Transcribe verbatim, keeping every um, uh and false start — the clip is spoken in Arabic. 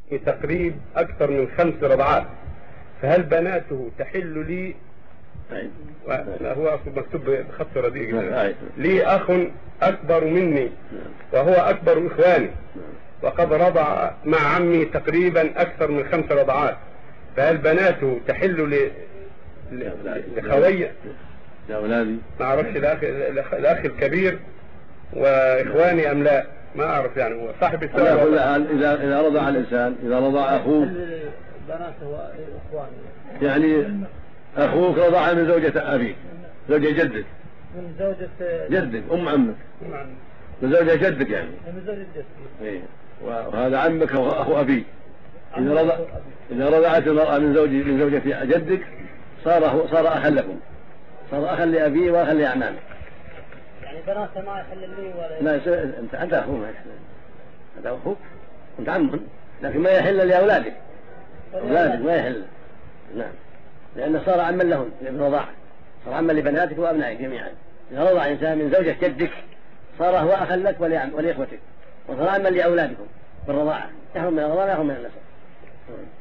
تقريب أكثر من خمس رضعات، فهل بناته تحل لي؟ لا، هو مكتوب بخط رديء. لي أخ أكبر مني وهو أكبر إخواني، وقد رضع مع عمي تقريبا أكثر من خمس رضعات، فهل بناته تحل ل لخوي لأولادي؟ ما أعرفش الأخ الأخ الكبير وإخواني أم لا، ما أعرف يعني. هو صاحب السؤال إذا إذا رضع الإنسان، إذا رضع أخوه بناته وإخوانه، يعني أخوك رضع من زوجة أبيك، زوجة جدك، من زوجة جدك أم عمك، من زوجة جدك يعني، من زوجة جدك. إيه، وهذا عمك أخو أبيك. إذا رضع إذا رضعت المرأة من زوج من زوجة جدك صار صار أخا لكم، صار أخا لأبيه وأخا لأعمامك. يعني بناته ما يحل لي ولا؟ لا، أنت أنت أخوه ما يحل، أنت أخوك، أنت عمهم، لكن ما يحل لأولادك، أولادك ما يحل. نعم، لأنه صار عما لهم بالرضاعة، صار عما لبناتك وأبنائك جميعا. إذا رضع إنسان من زوجة جدك صار هو أخا لك ولإخوتك، وصار عما لأولادكم بالرضاعة، يحرم من الرضاعة يحرم من النسب.